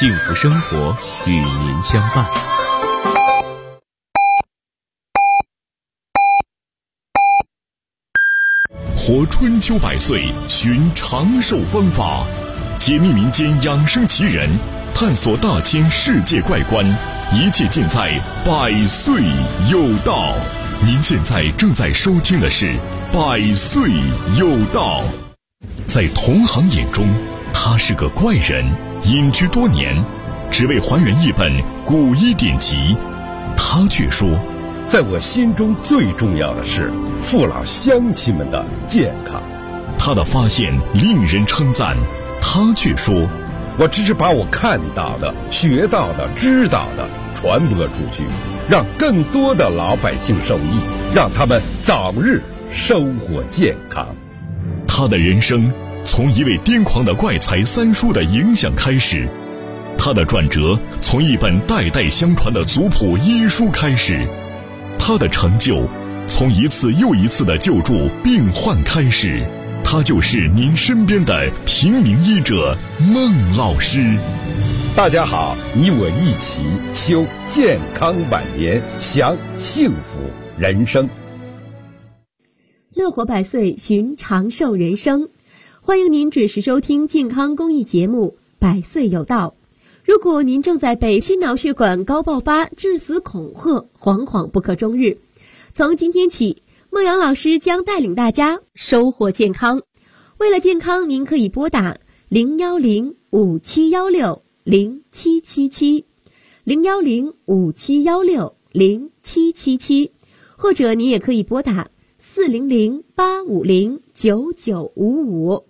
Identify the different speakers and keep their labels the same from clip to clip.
Speaker 1: 幸福生活与您相伴。
Speaker 2: 活春秋百岁，寻长寿方法，解密民间养生奇人，探索大千世界怪观，一切尽在百岁有道。您现在正在收听的是百岁有道。在同行眼中，他是个怪人，隐居多年，只为还原一本古医典籍。他却说，
Speaker 3: 在我心中最重要的是父老乡亲们的健康。
Speaker 2: 他的发现令人称赞，他却说，
Speaker 3: 我只是把我看到的、学到的、知道的传播出去，让更多的老百姓受益，让他们早日收获健康。
Speaker 2: 他的人生从一位癫狂的怪才三叔的影响开始，他的转折从一本代代相传的族谱医书开始，他的成就从一次又一次的救助病患开始。他就是您身边的平民医者孟老师。
Speaker 3: 大家好，你我一起修健康晚年，享幸福人生。
Speaker 4: 乐活百岁，寻长寿人生。欢迎您准时收听健康公益节目《百岁有道》。如果您正在被心脑血管高爆发致死恐吓，惶惶不可终日，从今天起，孟阳老师将带领大家收获健康。为了健康，您可以拨打010-5716-0777 010-5716-0777，或者您也可以拨打400-850-9955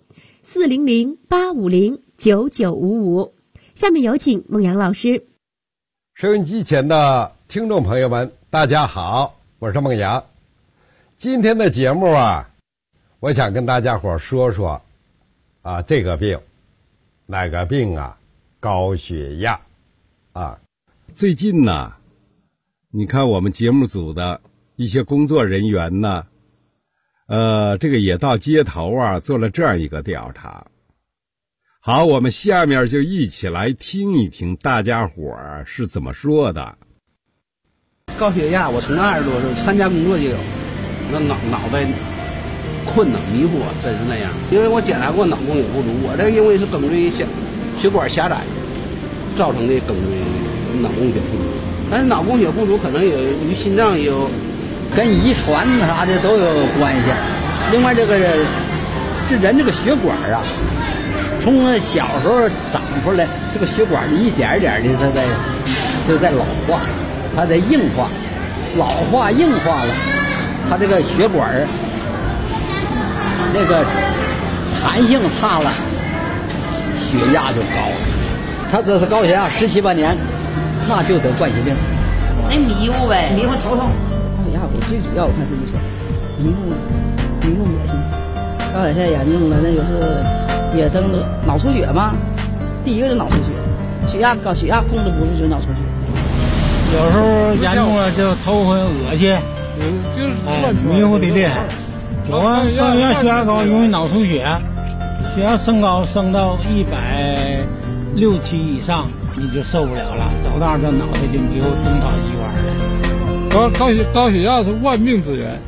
Speaker 4: 400-850-9955。下面有请孟阳老师。
Speaker 3: 收音机前的听众朋友们，大家好，我是孟阳。今天的节目我想跟大家伙说说这个病，哪个病啊？高血压最近呢，你看我们节目组的一些工作人员呢，这个也到街头做了这样一个调查。好，我们下面就一起来听一听大家伙是怎么说的。
Speaker 5: 高血压，我从20多岁参加工作就有，那脑袋困难迷糊真是那样。因为我检查过脑供血不足，我这因为是颈椎血管狭窄造成的颈椎脑供血不足，但是脑供血不足可能也与心脏也有
Speaker 6: 跟遗传啥的都有关系。另外这人这个血管从小时候长出来，这个血管一点点的它在老化，它在硬化，老化硬化了，它这个血管那个弹性差了，血压就高。他这是高血压17、18年，那就得冠心病。
Speaker 7: 那迷糊呗，迷糊头痛。
Speaker 8: 高血压我最主要我看是遗传，迷糊恶心。高血压严重了，那就是也都脑出血嘛。第一个是脑出血，血压控制不住就脑出血。
Speaker 9: 有时候严重了就头昏恶心，迷糊的厉害。有高血压血压高容易脑出血，血压升高升到160、7以上，你就受不了了，走道这脑袋就迷糊，东跑西歪的。
Speaker 10: 高血压是万病之源。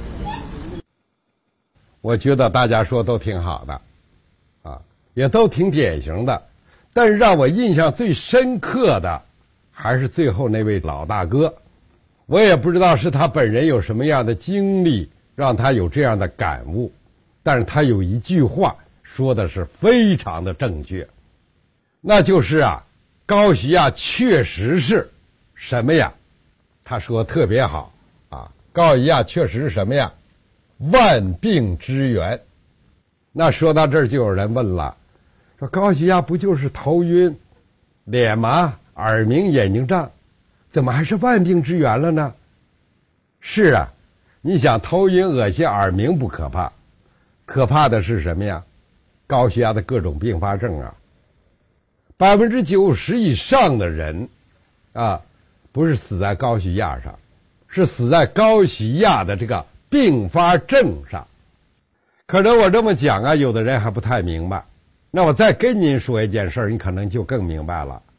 Speaker 3: 我觉得大家说都挺好的，也都挺典型的，但是让我印象最深刻的还是最后那位老大哥。我也不知道是他本人有什么样的经历让他有这样的感悟，但是他有一句话说的是非常的正确，那就是高血压确实是什么呀？他说特别好高血压确实是什么呀？万病之源。那说到这儿就有人问了，说高血压不就是头晕、脸麻、耳鸣、眼睛胀，怎么还是万病之源了呢？是你想头晕、恶心、耳鸣不可怕，可怕的是什么呀？高血压的各种并发症90%以上的人不是死在高血压上，是死在高血压的这个并发症上。可能我这么讲有的人还不太明白，那我再跟您说一件事儿，你可能就更明白了。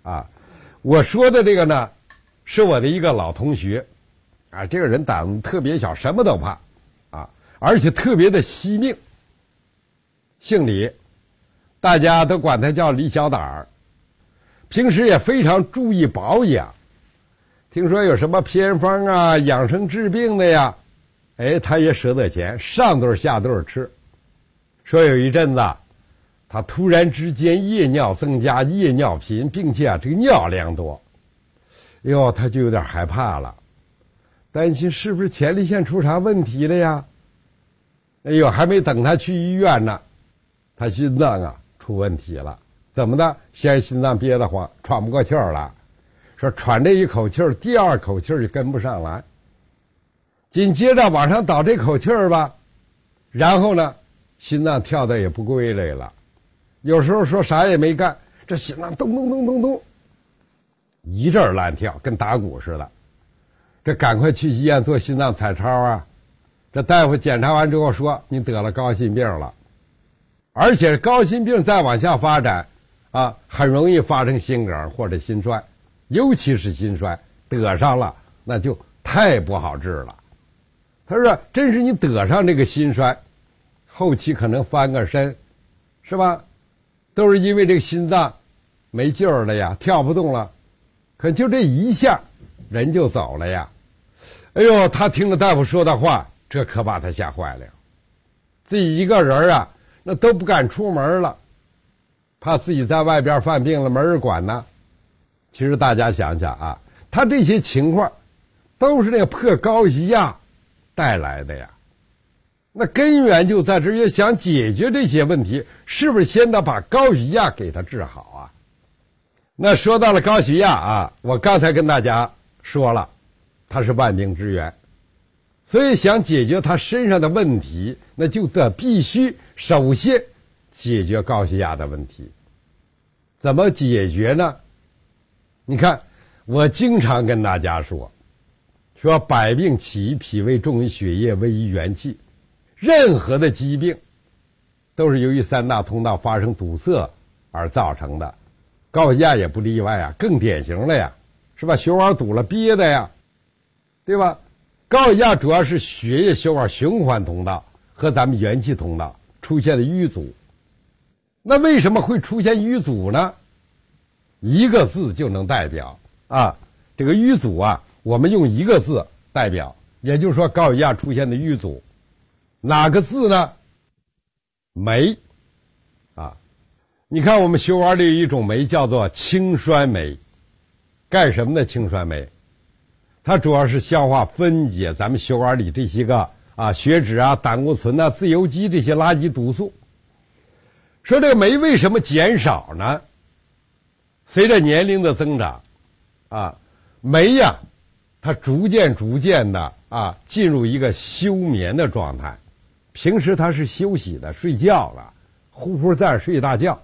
Speaker 3: 啊。我说的这个呢，是我的一个老同学，啊，这个人胆子特别小，什么都怕，啊，而且特别的惜命，姓李，大家都管他叫李小胆儿，平时也非常注意保养。听说有什么偏方啊、养生治病的呀，哎，他也舍得钱，上顿下顿吃。说有一阵子，他突然之间夜尿增加，夜尿频，并且这个尿量多，哟，他就有点害怕了，担心是不是前列腺出啥问题了呀？哎呦，还没等他去医院呢，他心脏啊出问题了。怎么的？先是心脏憋得慌，喘不过气儿来。说喘这一口气儿，第二口气儿就跟不上来，紧接着往上倒这口气儿吧，然后呢，心脏跳得也不规律了，有时候说啥也没干，这心脏咚咚咚咚咚，一阵乱跳，跟打鼓似的。这赶快去医院做心脏彩超啊！这大夫检查完之后说，你得了高心病了，而且高心病再往下发展啊，很容易发生心梗或者心衰。尤其是心衰，得上了那就太不好治了。他说真是你得上这个心衰，后期可能翻个身，是吧？都是因为这个心脏没劲儿了呀，跳不动了，可就这一下人就走了呀。哎呦，他听了大夫说的话，这可把他吓坏了，自己一个人啊，那都不敢出门了，怕自己在外边犯病了没人管呢。其实大家想想啊，他这些情况都是那个破高血压带来的呀。那根源就在这儿，要想解决这些问题，是不是先得把高血压给他治好啊？那说到了高血压啊，我刚才跟大家说了，它是万病之源，所以想解决他身上的问题，那就必须首先解决高血压的问题。怎么解决呢？你看，我经常跟大家说百病起于脾胃，重于血液，危于元气。任何的疾病都是由于三大通道发生堵塞而造成的，高血压也不例外啊，更典型了呀，是吧？血管堵了憋的呀，对吧？高血压主要是血液血管循环通道和咱们元气通道出现了淤阻。那为什么会出现淤阻呢？一个字就能代表啊，这个淤阻啊，我们用一个字代表，也就是说高血压出现的淤阻，哪个字呢？酶啊。你看我们血管里有一种酶叫做氢酸酶，干什么的氢酸酶？它主要是消化分解咱们血管里这些个血脂啊、胆固醇啊、自由基这些垃圾毒素。说这个酶为什么减少呢？随着年龄的增长酶呀，它逐渐的进入一个休眠的状态。平时它是休息的，睡觉了，呼呼在睡大觉。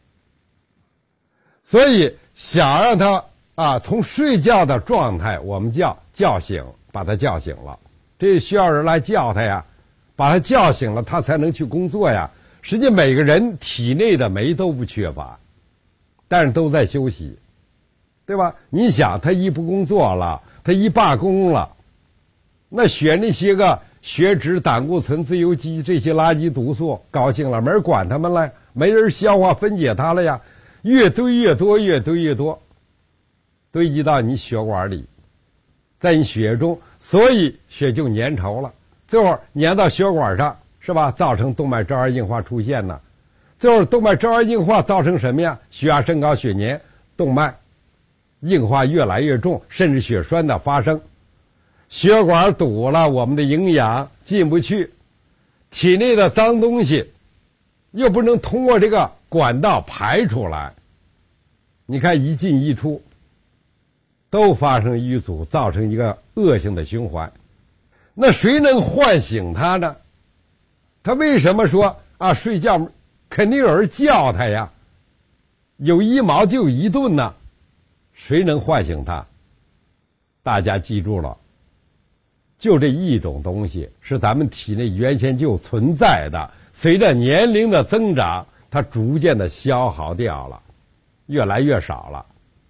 Speaker 3: 所以想让它从睡觉的状态，我们叫醒，把它叫醒了，这需要人来叫它呀，把它叫醒了，它才能去工作呀。实际每个人体内的酶都不缺乏，但是都在休息，对吧？你想他一不工作了，他一罢工了，那血那些个血脂、胆固醇、自由基这些垃圾毒素高兴了，没人管他们了，没人消化分解它了呀，越堆越多，越堆越多，堆积到你血管里，在你血中，所以血就粘稠了，最后粘到血管上，是吧？造成动脉粥样硬化出现呢。最后动脉粥样硬化造成什么呀？血压升高，血粘，动脉硬化越来越重，甚至血栓的发生。血管堵了，我们的营养进不去，体内的脏东西又不能通过这个管道排出来，你看一进一出都发生淤阻，造成一个恶性的循环。那谁能唤醒他呢？他为什么说睡觉肯定有人叫他呀？有一毛就有一顿呢，谁能唤醒他？大家记住了，就这一种东西是咱们体内原先就存在的，随着年龄的增长，它逐渐的消耗掉了，越来越少了。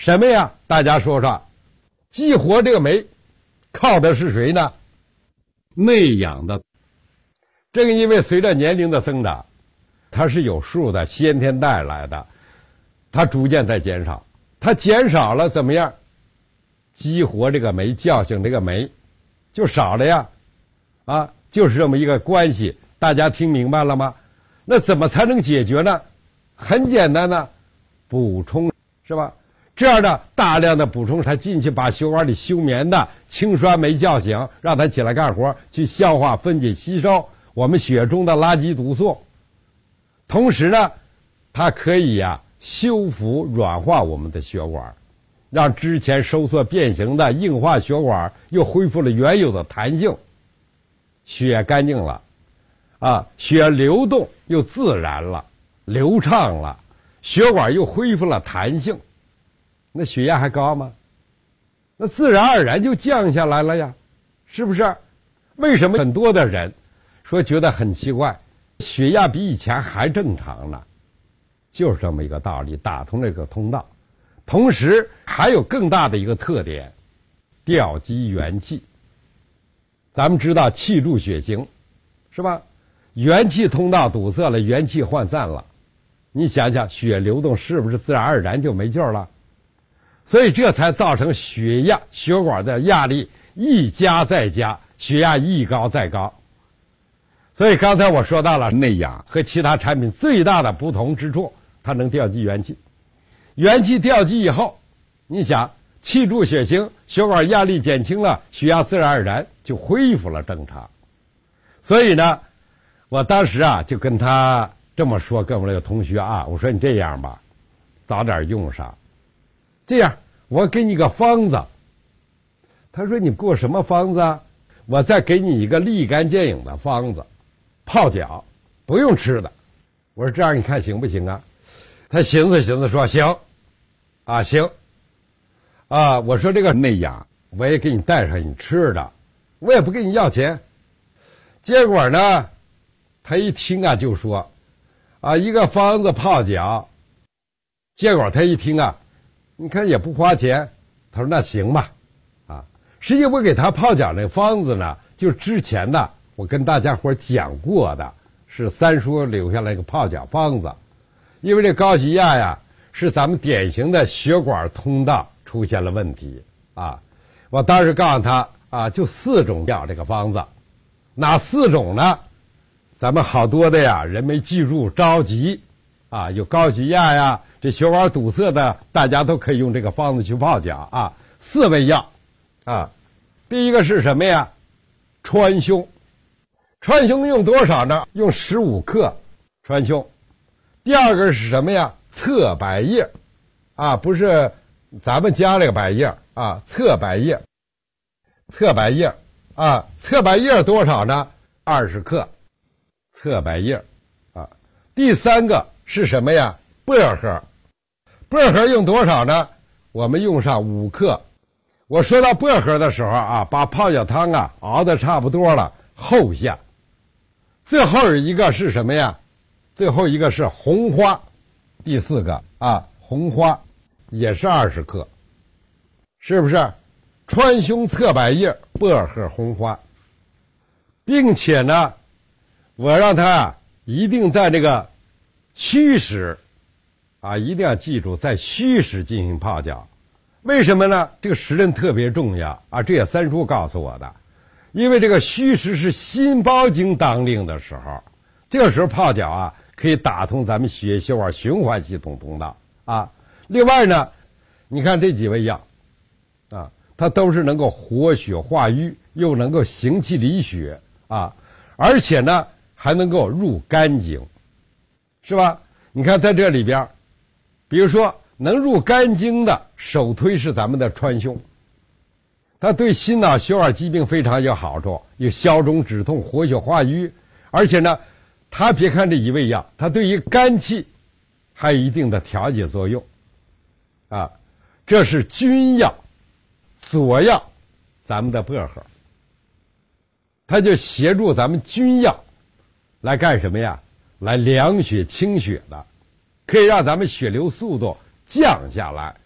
Speaker 3: 什么呀？大家说说，激活这个酶靠的是谁呢？内氧的。正因为随着年龄的增长，它是有数的，先天带来的，它逐渐在减少。它减少了怎么样？激活这个酶，叫醒这个酶就少了呀。就是这么一个关系，大家听明白了吗？那怎么才能解决呢？很简单呢，补充，是吧？这样的大量的补充，它进去把血管里休眠的氢酸酶叫醒，让它起来干活，去消化、分解、吸收我们血中的垃圾毒素。同时呢，它可以修复、软化我们的血管，让之前收缩变形的硬化血管又恢复了原有的弹性，血干净了，血流动又自然了、流畅了，血管又恢复了弹性。那血压还高吗？那自然而然就降下来了呀，是不是？为什么很多的人说觉得很奇怪，血压比以前还正常呢？就是这么一个道理，打通这个通道。同时还有更大的一个特点，调集元气。咱们知道气助血行，是吧？元气通道堵塞了，元气涣散了，你想想血流动是不是自然而然就没劲儿了？所以这才造成血管的压力一加再加，血压一高再高。所以刚才我说到了内氧和其他产品最大的不同之处，它能调集元气。元气调集以后，你想气助血行，血管压力减轻了，血压自然而然就恢复了正常。所以呢，我当时就跟他这么说，跟我那个同学我说你这样吧，早点用上。这样，我给你个方子。他说：“你给我什么方子啊？”我再给你一个立竿见影的方子，泡脚，不用吃的。我说：“这样你看行不行啊？”他寻思寻思说：“行，行。”我说这个内氧我也给你带上你吃的，我也不给你要钱。结果呢，他一听就说：“一个方子泡脚。”结果他一听你看也不花钱，他说那行吧，实际我给他泡脚那方子呢，就是之前的我跟大家伙讲过的，是三叔留下来一个泡脚方子。因为这高血压是咱们典型的血管通道出现了问题我当时告诉他就4种药这个方子，哪4种呢？咱们好多的人没记住，着急有高血压这血管堵塞的，大家都可以用这个方子去泡脚4味药第一个是什么呀？川芎。川芎用多少呢？用15克川芎。第二个是什么呀？侧柏叶不是咱们家这个柏叶侧柏叶。侧柏叶侧柏叶多少呢？20克侧柏叶第三个是什么呀？薄荷。薄荷用多少呢？我们用上5克。我说到薄荷的时候把泡脚汤熬得差不多了后下。最后一个是什么呀？最后一个是红花。第4个红花也是20克，是不是？川芎、侧柏叶、薄荷、红花，并且呢，我让他一定在这个虚时一定要记住，在虚时进行泡脚。为什么呢？这个时辰特别重要这也三叔告诉我的。因为这个虚时是心包经当令的时候，这个时候泡脚可以打通咱们血管循环系统通道另外呢，你看这几味药它都是能够活血化瘀，又能够行气理血而且呢还能够入肝经，是吧？你看在这里边，比如说能入肝经的，首推是咱们的川芎，它对心脑血管疾病非常有好处，有消肿止痛、活血化瘀，而且呢，它别看这一味药，它对于肝气还有一定的调节作用这是君药。佐药咱们的薄荷，它就协助咱们君药来干什么呀？来凉血清血的，可以让咱们血流速度降下来，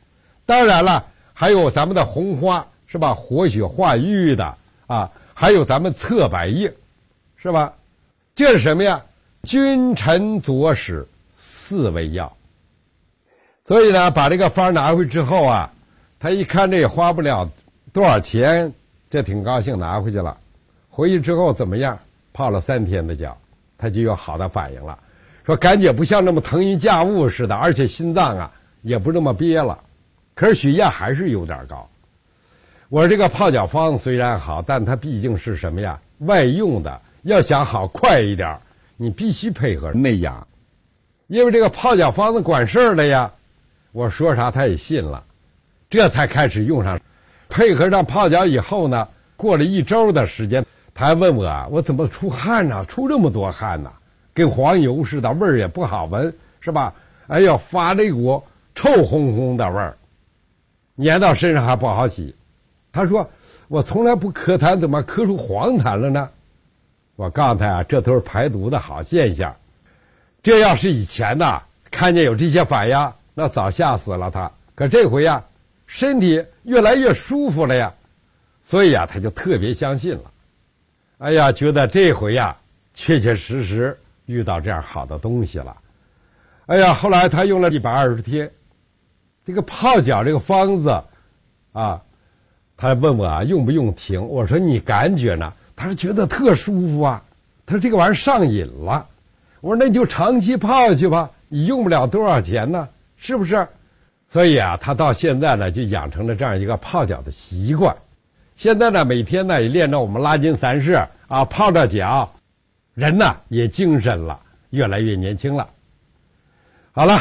Speaker 3: 当然了，还有咱们的红花是吧？活血化瘀的啊，还有咱们侧柏叶，是吧？这是什么呀？君臣佐使4味药。所以呢，把这个方拿回之后啊，他一看这也花不了多少钱，这挺高兴拿回去了。回去之后怎么样？泡了3天的脚，他就有好的反应了，说感觉不像那么腾云驾雾似的，而且心脏啊也不那么憋了，可是血压还是有点高。我说这个泡脚方虽然好，但它毕竟是什么呀？外用的，要想好快一点，你必须配合内养，因为这个泡脚方子管事儿的呀。我说啥他也信了，这才开始用上。配合上泡脚以后呢，过了1周的时间，他还问我啊，我怎么出汗呢？出这么多汗呢？跟黄油似的，味儿也不好闻，是吧？哎呦，发这股臭烘烘的味儿，粘到身上还不好洗。他说我从来不咳痰，怎么咳出黄痰了呢？我告诉他啊，这都是排毒的好现象。这要是以前呢，看见有这些反应，那早吓死了他。可这回呀，身体越来越舒服了呀，所以啊，他就特别相信了。哎呀，觉得这回呀，确确实实遇到这样好的东西了。哎呀，后来他用了120天，这个泡脚这个方子啊，他问我啊用不用停？我说你感觉呢？他说觉得特舒服啊。他说这个玩意儿上瘾了。我说那你就长期泡下去吧，你用不了多少钱呢，是不是？所以啊，他到现在呢就养成了这样一个泡脚的习惯。现在呢每天呢也练着我们拉筋3式啊，泡着脚，人呢也精神了，越来越年轻了。好了，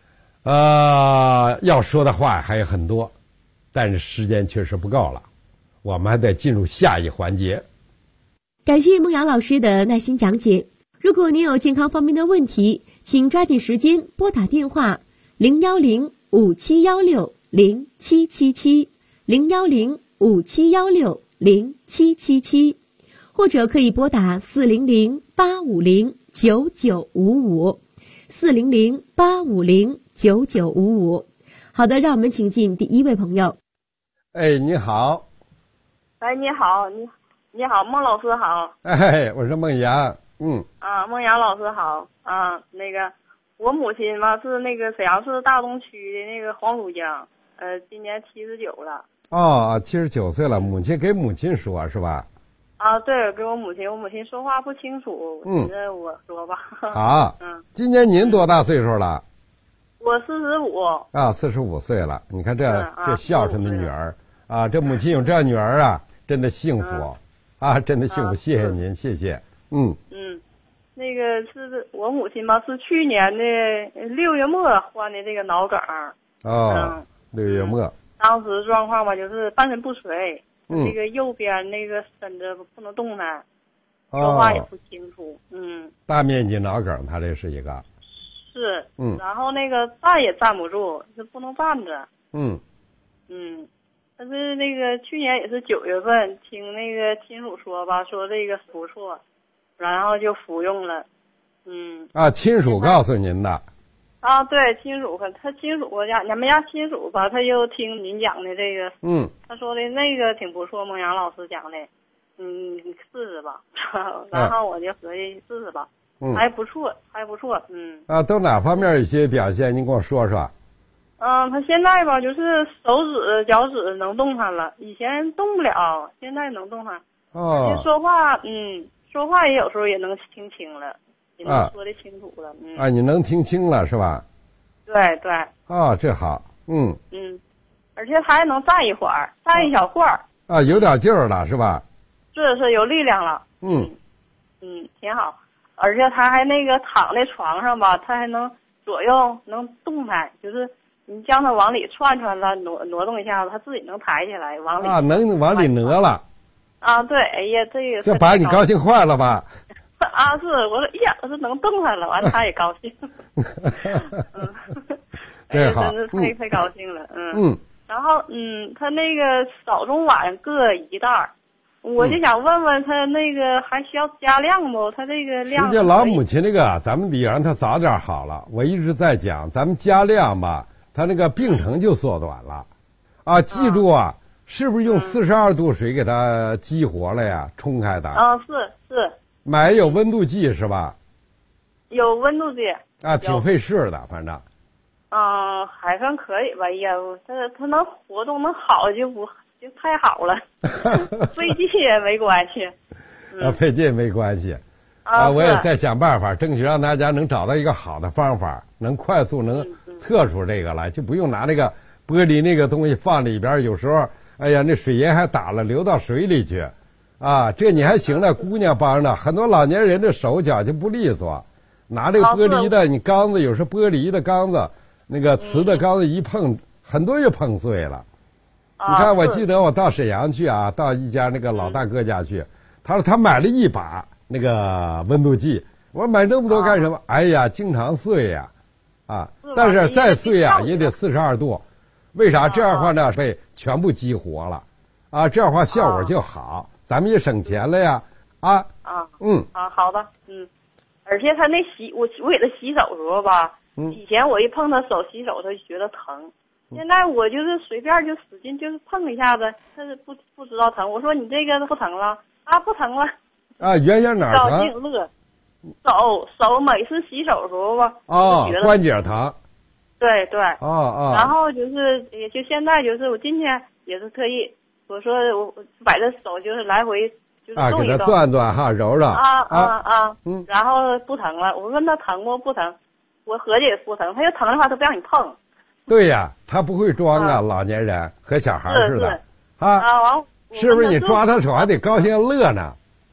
Speaker 3: 要说的话还有很多，但是时间确实不够了，我们还得进入下一环节。
Speaker 4: 感谢孟阳老师的耐心讲解。如果您有健康方面的问题，请抓紧时间拨打电话010-5716-0777 010-5716-0777，或者可以拨打400-850-9955 400-850-9955。好的，让我们请进第1位朋友。
Speaker 3: 哎，你好。
Speaker 11: 哎，你好，你好，孟老师好。
Speaker 3: 哎，我是孟阳。
Speaker 11: 孟阳老师好啊。那个我母亲嘛是那个沈阳市大东区的那个黄浦江，今年79了。
Speaker 3: 哦，79岁了，母亲给母亲说是吧？
Speaker 11: 啊，对，给我母亲说话不清楚，我说吧。
Speaker 3: 好，今年您多大岁数了？
Speaker 11: 我45。
Speaker 3: 啊，45岁了。你看这孝顺的女儿啊，这母亲有这样女儿啊，真的幸福啊，真的幸福。谢谢您，谢谢。
Speaker 11: 那个是我母亲吧，是去年的6月末患的这个脑梗。
Speaker 3: 6月末。
Speaker 11: 当时状况吧，就是半身不遂，这个右边那个身子不能动弹，说话也不清楚。
Speaker 3: 大面积脑梗，他这是一个。
Speaker 11: 是。然后那个站也站不住，是不能站着。但是那个去年也是9月份，听那个亲属说吧，说这个不错，然后就服用了。
Speaker 3: 亲属告诉您的。
Speaker 11: 啊，对，亲属他亲属俺们家亲属吧，他就听您讲的这个，他说的那个挺不错，孟阳老师讲的，你试试吧。然后我就合计试试吧，还不错。
Speaker 3: 都哪方面有些表现？您跟我说说。
Speaker 11: 他现在吧，就是手指、脚趾能动弹了，以前动不了，现在能动弹。说话也有时候也能听清了，也能说得清楚了。
Speaker 3: 你能听清了是吧？
Speaker 11: 对。
Speaker 3: 这好。
Speaker 11: 而且还能站一会儿，站一小会儿。
Speaker 3: 有点劲儿了是吧？
Speaker 11: 是有力量了。挺好。而且他还那个躺在床上吧，他还能左右能动弹，就是你将他往里窜了，挪动一下子，他自己能抬起来，往里
Speaker 3: 能往里挪了。
Speaker 11: 对，哎呀，这个
Speaker 3: 这把你高兴坏了吧？
Speaker 11: 是，我说，哎呀，我说能动弹了，完他也高兴。
Speaker 3: 这好，
Speaker 11: 真是太高兴了。然后他那个早中晚各1袋，我就想问问他那个还需要加量不？他这个量。
Speaker 3: 实际老母亲这个，咱们得让他早点好了。我一直在讲，咱们加量吧，他那个病程就缩短了。 啊，记住啊，是不是用42度水给它激活了呀？冲开它。
Speaker 11: 啊，是。
Speaker 3: 买有温度计是吧？
Speaker 11: 有温度计。
Speaker 3: 啊，挺费事的，反正。
Speaker 11: 还算可以吧。呀，它能活动能好就太好了，费劲也没关系。
Speaker 3: 费劲没关系。我也在想办法，争取让大家能找到一个好的方法，能快速能测出这个来，就不用拿那个玻璃那个东西放里边，有时候哎呀那水盐还打了流到水里去，啊，这你还行了，姑娘帮着，很多老年人的手脚就不利索，拿这个玻璃的你缸子，有时候玻璃的缸子，那个瓷的缸子一碰，很多就碰碎了。你看，我记得我到沈阳去啊，到一家那个老大哥家去，他说他买了一把那个温度计，我说买这么多干什么？哎呀，经常碎呀，但是再碎呀也得42度，为啥？这样的话呢被全部激活了，这样的话效果就好，咱们也省钱了呀，
Speaker 11: 好的，而且他那我给他洗手的时候吧，以前我一碰他手洗手他就觉得疼。现在我就是随便就使劲就是碰一下子，他是不知道疼。我说你这个不疼了啊？不疼了。
Speaker 3: 原先哪儿疼？
Speaker 11: 高兴乐。手每次洗手的时候吧。
Speaker 3: 关节疼。
Speaker 11: 对。然后也就现在我今天也是特意，我说我把这手就是来回就是动一动。
Speaker 3: 给它转转哈，揉揉。
Speaker 11: 然后不疼了。我问他疼不？不疼。我合计也不疼，他要疼的话他不让你碰。
Speaker 3: 对呀，他不会装啊，老年人和小孩似的，是不是？你抓他手还得高兴乐呢？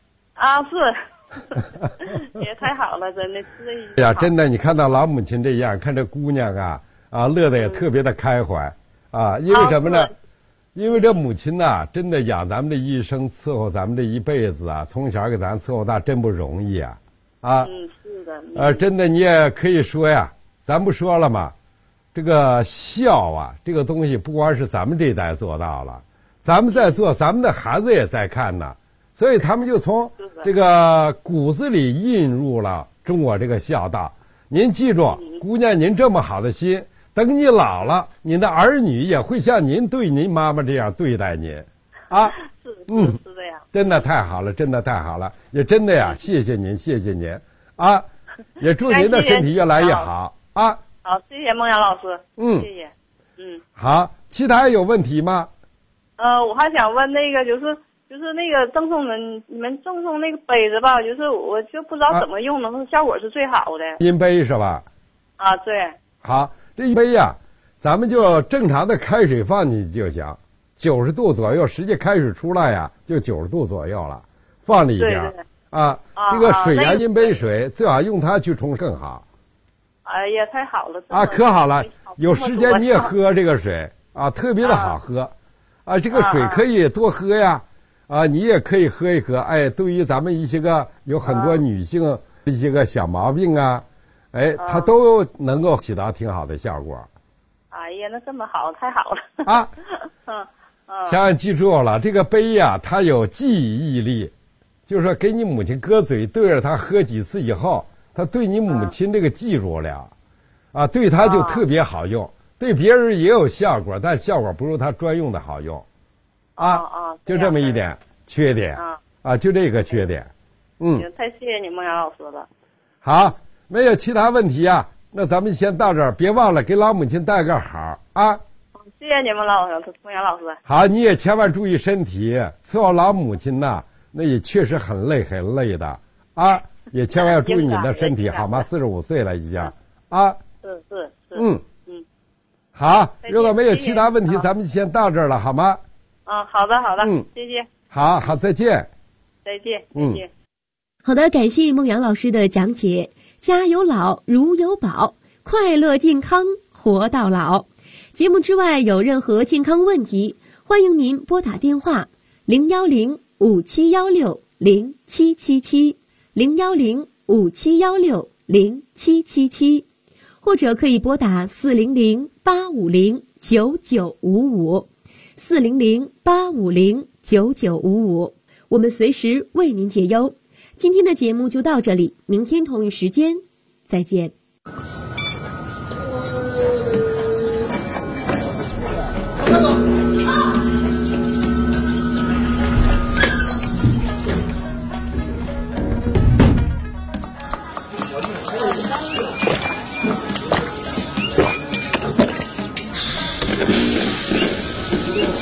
Speaker 11: 是，也太好了，真的是。
Speaker 3: 哎呀，真的，你看到老母亲这样，看这姑娘乐得也特别的开怀因为什么呢？因为这母亲呐，真的养咱们这一生，伺候咱们这一辈子从小给咱伺候大，真不容易
Speaker 11: 是的。
Speaker 3: 真的，你也可以说呀，咱不说了吗？这个孝这个东西不光是咱们这一代做到了，咱们在做，咱们的孩子也在看呢，所以他们就从这个骨子里印入了中国这个孝道。您记住，姑娘，您这么好的心，等你老了，您的儿女也会像您对您妈妈这样对待您
Speaker 11: 是这样。
Speaker 3: 真的太好了，真的太好了，也真的呀，谢谢您也祝您的身体越来越好
Speaker 11: 好，谢谢孟阳老师。谢谢。
Speaker 3: 好，其他有问题吗？
Speaker 11: 我还想问那个，就是那个赠送你们赠送那个杯子吧，就是我就不知道怎么用能效果是最好的。
Speaker 3: 银杯是吧？
Speaker 11: 对。
Speaker 3: 好，这一杯呀，咱们就正常的开水放进去就行，90度左右，实际开水出来呀就90度左右了，放里边这个水银杯水最好用它去冲更好。
Speaker 11: 哎呀，太好了！
Speaker 3: 可好了，有时间你也喝这个水特别的好喝这个水可以多喝呀你也可以喝一喝。对于咱们一些个有很多女性一些个小毛病它都能够起到挺好的效果。
Speaker 11: 哎呀，那这么好，太好了
Speaker 3: 千万记住了，这个杯呀，它有记忆力，就是说给你母亲搁嘴对着它喝几次以后。他对你母亲这个记住了对他就特别好用对别人也有效果，但效果不如他专用的好用就这么一点缺点就这个缺点
Speaker 11: 太谢谢你孟阳老师了。
Speaker 3: 好，没有其他问题那咱们先到这儿，别忘了给老母亲带个好
Speaker 11: 谢谢你们孟阳老师。
Speaker 3: 好，你也千万注意身体，伺候老母亲那也确实很累很累的也千万要注意你的身体，好吗？45岁了已经
Speaker 11: 是
Speaker 3: 好，如果没有其他问题，咱们先到这儿了，好吗？
Speaker 11: 好的谢谢。
Speaker 3: 好，再见。
Speaker 11: 再见。
Speaker 4: 好的，感谢孟阳老师的讲解。家有老，如有宝，快乐健康活到老。节目之外有任何健康问题，欢迎您拨打电话010-5716-0777。010-5716-0777，或者可以拨打400-850-9955，400-850-9955，我们随时为您解忧。今天的节目就到这里，明天同一时间再见。
Speaker 12: 快走。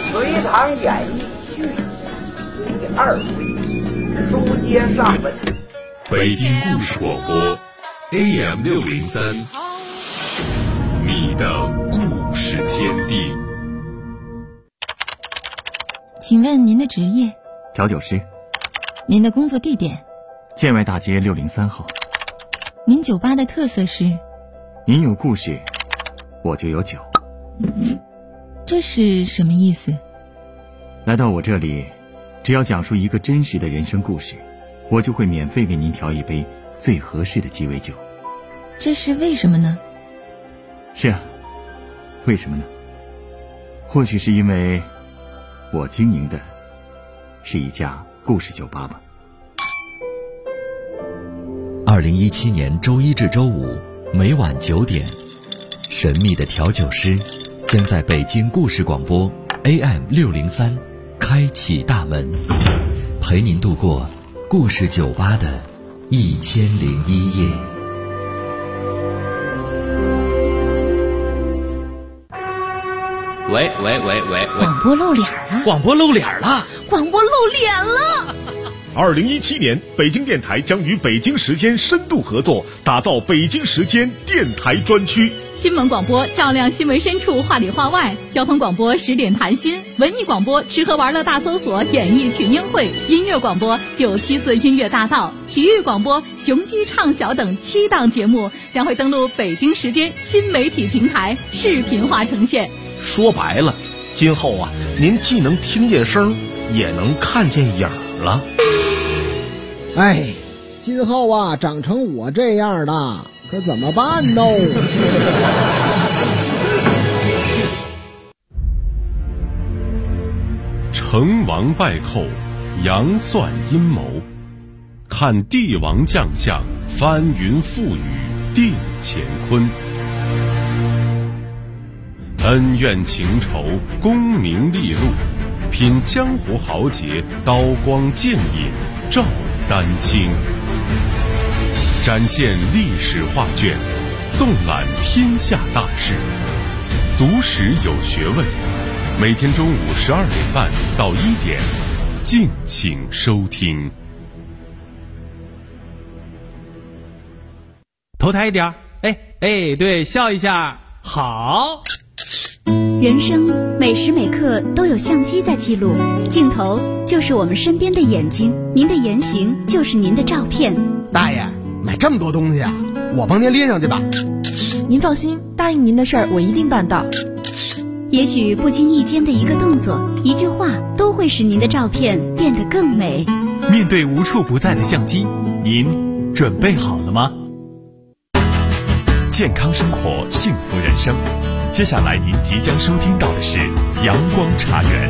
Speaker 12: 《隋唐演义》续第2回，书接上文。
Speaker 2: 北京故事广播 AM603，你的故事天地。
Speaker 13: 请问您的职业？
Speaker 14: 调酒师。
Speaker 13: 您的工作地点？
Speaker 14: 建外大街603号。
Speaker 13: 您酒吧的特色是？
Speaker 14: 您有故事，我就有酒。
Speaker 13: 这是什么意思？
Speaker 14: 来到我这里，只要讲述一个真实的人生故事，我就会免费给您调一杯最合适的鸡尾酒。
Speaker 13: 这是为什么呢？
Speaker 14: 是啊，为什么呢？或许是因为我经营的是一家故事酒吧吧。
Speaker 1: 2017年周一至周五每晚9点，神秘的调酒师将在北京故事广播 AM603 开启大门，陪您度过故事酒吧的1001夜。 喂，
Speaker 13: 广播露脸了！
Speaker 1: 广播露脸了！
Speaker 13: 广播露脸了
Speaker 2: ！2017年，北京电台将与北京时间深度合作，打造北京时间电台专区。
Speaker 15: 新闻广播照亮新闻深处，话里话外；交通广播10点谈心；文艺广播吃喝玩乐大搜索，演艺群英会；音乐广播974音乐大道；体育广播雄鸡唱晓等7档节目将会登陆北京时间新媒体平台，视频化呈现。
Speaker 16: 说白了，今后啊，您既能听见声，也能看见影了。
Speaker 17: 哎，今后啊，长成我这样的，可怎么办呢？
Speaker 2: 成王败寇，杨算阴谋，看帝王将相，翻云覆雨定乾坤。恩怨情仇，功名利禄，品江湖豪杰，刀光剑影照丹青。展现历史画卷，纵览天下大事，读史有学问。每天中午12点半到1点，敬请收听。
Speaker 1: 头抬一点，哎，对，笑一下，好。
Speaker 18: 人生每时每刻都有相机在记录，镜头就是我们身边的眼睛，您的言行就是您的照片。
Speaker 17: 大爷，买这么多东西啊，我帮您拎上去吧。
Speaker 19: 您放心，答应您的事儿我一定办到。
Speaker 18: 也许不经意间的一个动作、一句话，都会使您的照片变得更美。
Speaker 1: 面对无处不在的相机，您准备好了吗？
Speaker 2: 健康生活，幸福人生。接下来您即将收听到的是阳光茶园。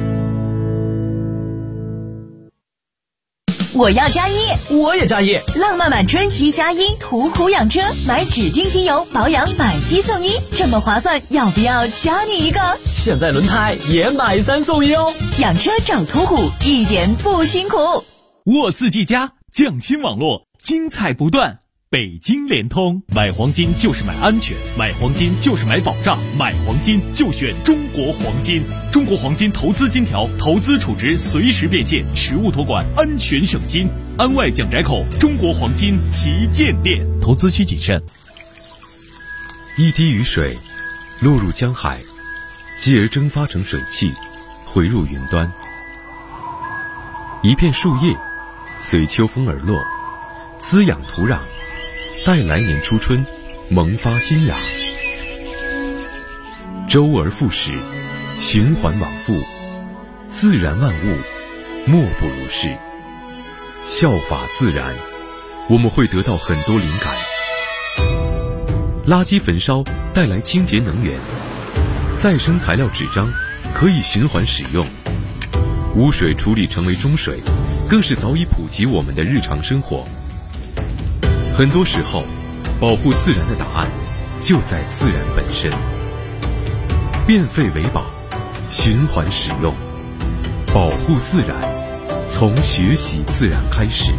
Speaker 20: 我要加一，
Speaker 1: 我也加一。
Speaker 20: 浪漫满春1+1，途虎养车，买指定机油保养买1送1，这么划算，要不要加你一个？
Speaker 1: 现在轮胎也买3送1哦。
Speaker 20: 养车找途虎，一点不辛苦。
Speaker 1: 沃4G+匠心网络，精彩不断。北京联通，买黄金就是买安全，买黄金就是买保障，买黄金就选中国黄金。中国黄金投资金条，投资储值随时变现，实物托管，安全省心。安外蒋宅口中国黄金旗舰店。
Speaker 21: 投资需谨慎。
Speaker 22: 一滴雨水落入江海，继而蒸发成水汽，回入云端。一片树叶随秋风而落，滋养土壤，待来年初春萌发新芽。周而复始，循环往复，自然万物莫不如是。效法自然，我们会得到很多灵感。垃圾焚烧带来清洁能源，再生材料纸张可以循环使用，污水处理成为中水，更是早已普及我们的日常生活。很多时候，保护自然的答案就在自然本身。变废为宝，循环使用，保护自然，从学习自然开始。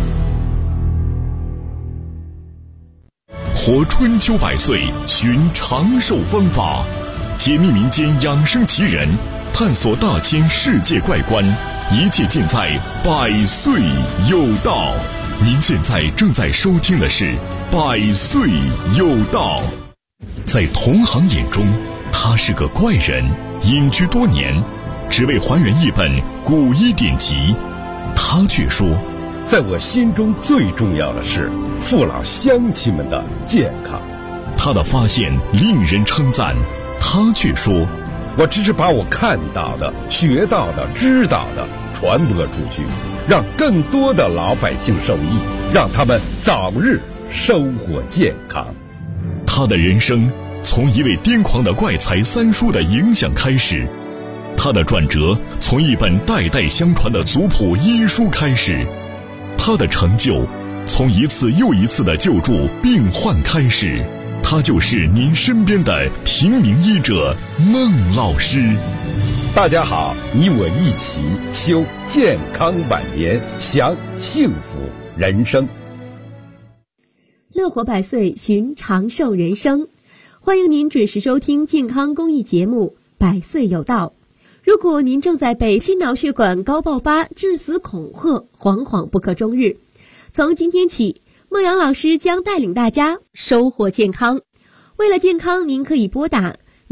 Speaker 2: 活春秋百岁，寻长寿方法，解密民间养生奇人， 探索大千世界怪观，一切尽在百岁有道。您现在正在收听的是百岁有道。在同行眼中，他是个怪人，隐居多年，只为还原一本古医典籍。他却说，
Speaker 3: 在我心中最重要的是父老乡亲们的健康。
Speaker 2: 他的发现令人称赞，他却说，
Speaker 3: 我只是把我看到的、学到的、知道的传播出去，让更多的老百姓受益，让他们早日收获健康。
Speaker 2: 他的人生从一位癫狂的怪才三叔的影响开始，他的转折从一本代代相传的族谱医书开始，他的成就从一次又一次的救助病患开始。他就是您身边的平民医者孟老师。
Speaker 3: 大家好，你我一起修健康晚年，享幸福人生。
Speaker 4: 乐活百岁，寻长寿人生。欢迎您准时收听健康公益节目《百岁有道》。如果您正在被心脑血管高爆发致死恐吓，惶惶不可终日，从今天起，孟阳老师将带领大家收获健康。为了健康，您可以拨打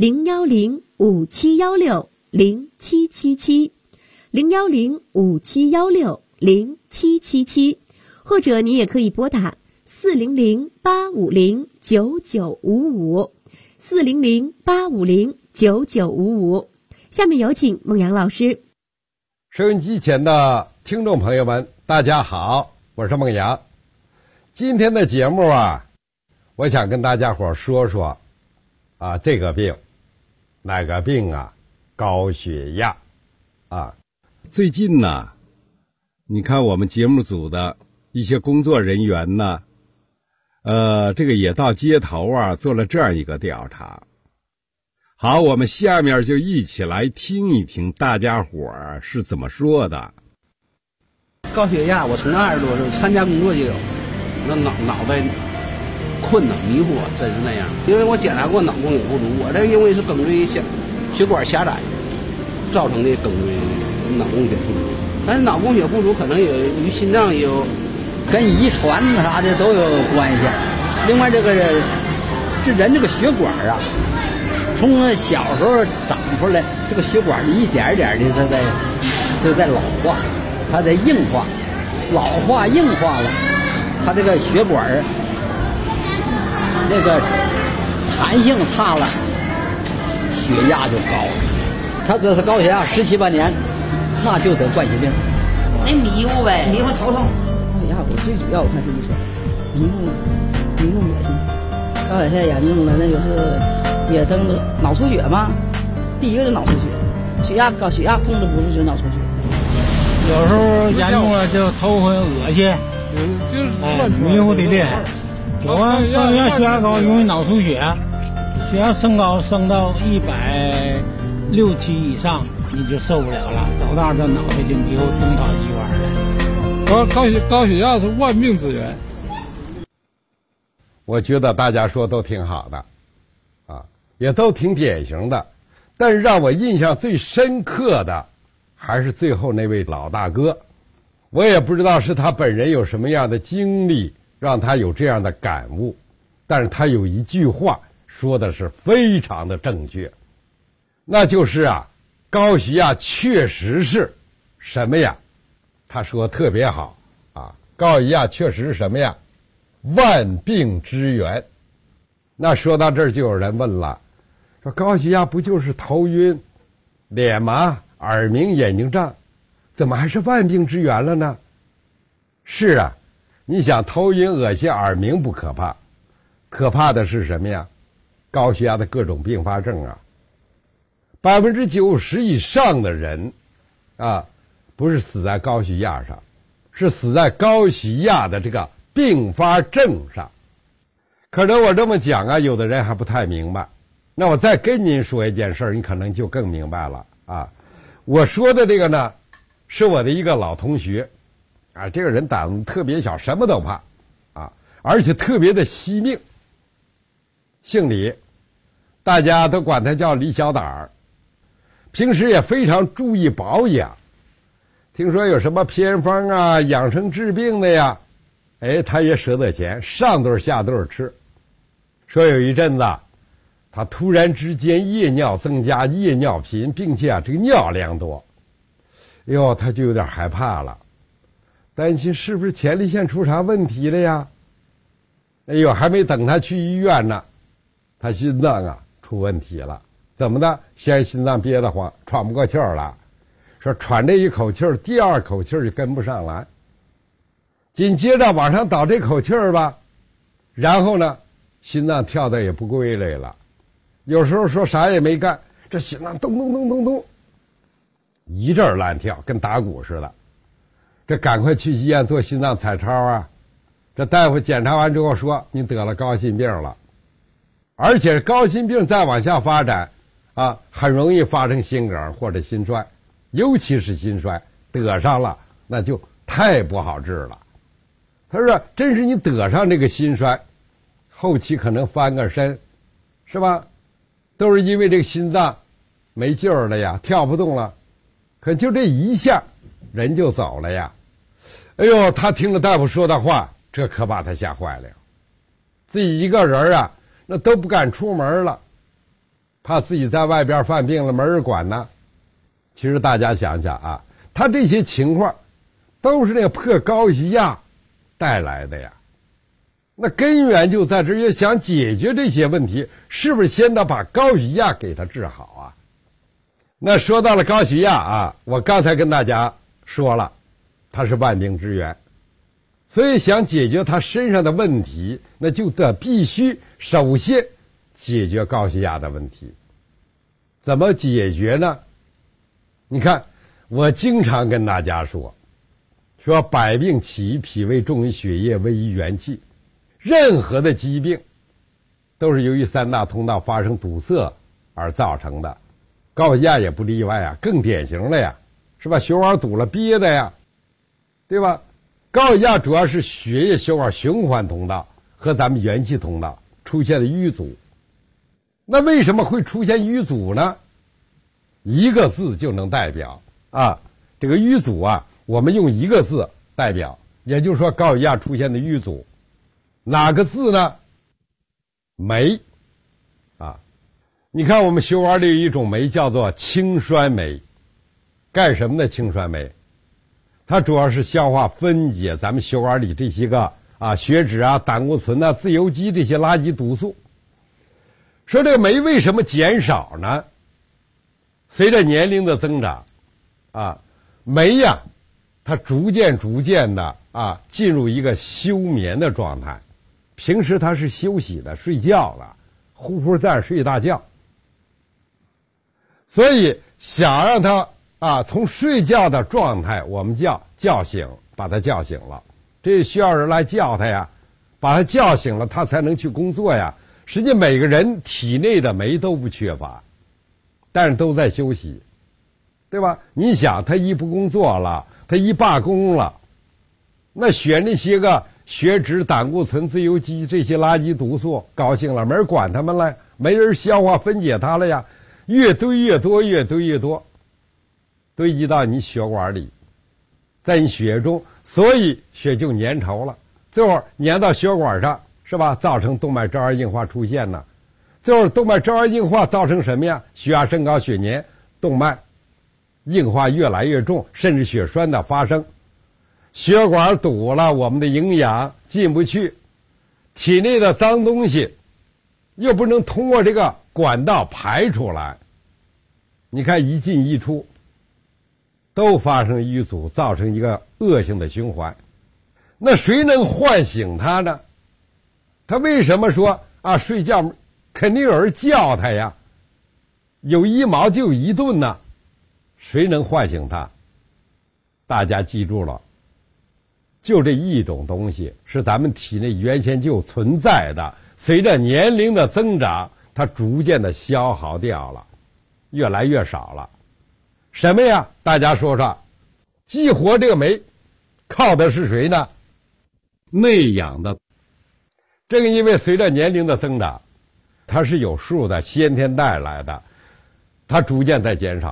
Speaker 4: 010-5716-0777 010-5716-0777，或者您也可以拨打400-850-9955 400-850-9955。下面有请孟阳老师。
Speaker 3: 收音机前的听众朋友们，大家好，我是孟阳。今天的节目我想跟大家伙说说这个病，哪个病啊？高血压最近呢，你看我们节目组的一些工作人员呢，这个也到街头做了这样一个调查。好，我们下面就一起来听一听大家伙是怎么说的。
Speaker 6: 高血压，我从20多岁参加工作就有，那脑袋困难迷糊真是那样。因为我检查过脑供血不足，我这因为是颈椎血管狭窄造成的颈椎脑供血不足，但是脑供血不足可能也与心脏也有跟遗传啥的都有关系。另外这个人这个血管从小时候长出来，这个血管一点一点的它在老化，它在硬化，老化硬化了，它这个血管那个弹性差了，血压就高了。他这是高血压17、18年，那就得冠心病。
Speaker 7: 那迷糊呗，迷糊头痛。
Speaker 8: 高血压我最主要我看是遗传，迷糊恶心。高血压严重了，那就是也登脑出血嘛。第一个是脑出血，血压控制不住就脑出血。
Speaker 9: 有时候严重了就头昏恶心，迷糊的厉害。有高血压高容易脑出血，血压升高升到160、7以上，你就受不了了，走道这脑袋就迷糊东倒西歪的。
Speaker 10: 高血压是万病之源。
Speaker 3: 我觉得大家说都挺好的，也都挺典型的，但是让我印象最深刻的还是最后那位老大哥。我也不知道是他本人有什么样的经历让他有这样的感悟，但是他有一句话说的是非常的正确，那就是高血压确实是什么呀？他说特别好高血压确实是什么呀？万病之源。那说到这儿就有人问了，说高血压不就是头晕、脸麻、耳鸣、眼睛胀，怎么还是万病之源了呢？是你想头晕、恶心、耳鸣不可怕，可怕的是什么呀？高血压的各种并发症90%以上的人不是死在高血压上，是死在高血压的这个并发症上。可能我这么讲有的人还不太明白，那我再跟您说一件事，你可能就更明白了我说的这个呢，是我的一个老同学这个人胆子特别小，什么都怕而且特别的惜命，姓李，大家都管他叫李小胆儿。 平时也非常注意保养。听说有什么偏方啊、养生治病的呀，他也舍得钱，上顿下顿吃。说有一阵子，他突然之间夜尿增加，夜尿频，并且这个尿量多，他就有点害怕了，担心是不是前列腺出啥问题了呀？还没等他去医院呢，他心脏出问题了。怎么的？先是心脏憋得慌，喘不过气儿了。说喘这一口气儿，第二口气儿就跟不上来。紧接着往上倒这口气儿吧，然后呢，心脏跳得也不规律了。有时候说啥也没干，这心脏咚咚咚咚咚，一阵乱跳，跟打鼓似的。这赶快去医院做心脏彩超啊！这大夫检查完之后说，你得了高心病了，而且高心病再往下发展很容易发生心梗或者心衰，尤其是心衰得上了，那就太不好治了。他说，真是你得上这个心衰，后期可能翻个身，是吧？都是因为这个心脏没劲儿了呀，跳不动了，可就这一下人就走了呀。他听了大夫说的话，这可把他吓坏了，自己一个人那都不敢出门了，怕自己在外边犯病了没人管呢。其实大家想想他这些情况都是那个破高血压带来的呀。那根源就在这儿，要想解决这些问题，是不是先得把高血压给他治好啊？那说到了高血压我刚才跟大家说了，它是万病之源，所以想解决他身上的问题，那就必须首先解决高血压的问题。怎么解决呢？你看，我经常跟大家说百病起于脾胃，重于血液，危于元气。任何的疾病都是由于三大通道发生堵塞而造成的，高血压也不例外更典型了呀，是吧？血管堵了憋的呀，对吧？高血压主要是血液血管循环通道和咱们元气通道出现了淤阻。那为什么会出现淤阻呢？一个字就能代表这个淤阻我们用一个字代表，也就是说高血压出现的淤阻。哪个字呢？酶你看我们血管里有一种酶叫做氢酸酶，干什么的氢酸酶？它主要是消化分解咱们血管里这些个血脂胆固醇自由基这些垃圾毒素。说这个酶为什么减少呢？随着年龄的增长酶它逐渐的进入一个休眠的状态。平时它是休息的，睡觉了，呼呼赞睡大觉。所以想让它从睡觉的状态，我们叫醒，把它叫醒了，这需要人来叫它呀，把它叫醒了，它才能去工作呀。实际每个人体内的酶都不缺乏，但是都在休息，对吧？你想，他一不工作了，他一罢工了，那那些个血脂、胆固醇、自由基这些垃圾毒素高兴了，没人管他们了，没人消化分解它了呀，越堆越多，越堆越多，堆积到你血管里，在你血中，所以血就粘稠了，最后粘到血管上，是吧？造成动脉粥样硬化出现呢。最后动脉粥样硬化造成什么呀？血压升高，血粘，动脉硬化越来越重，甚至血栓的发生。血管堵了，我们的营养进不去，体内的脏东西又不能通过这个管道排出来，你看一进一出都发生淤阻，造成一个恶性的循环。那谁能唤醒他呢？他为什么说睡觉肯定有人叫他呀？有一毛就有一顿呢，谁能唤醒他？大家记住了，就这一种东西是咱们体内原先就存在的，随着年龄的增长，它逐渐的消耗掉了，越来越少了。什么呀？大家说说，激活这个酶靠的是谁呢？内养的。正因为随着年龄的增长，它是有数的，先天带来的，它逐渐在减少。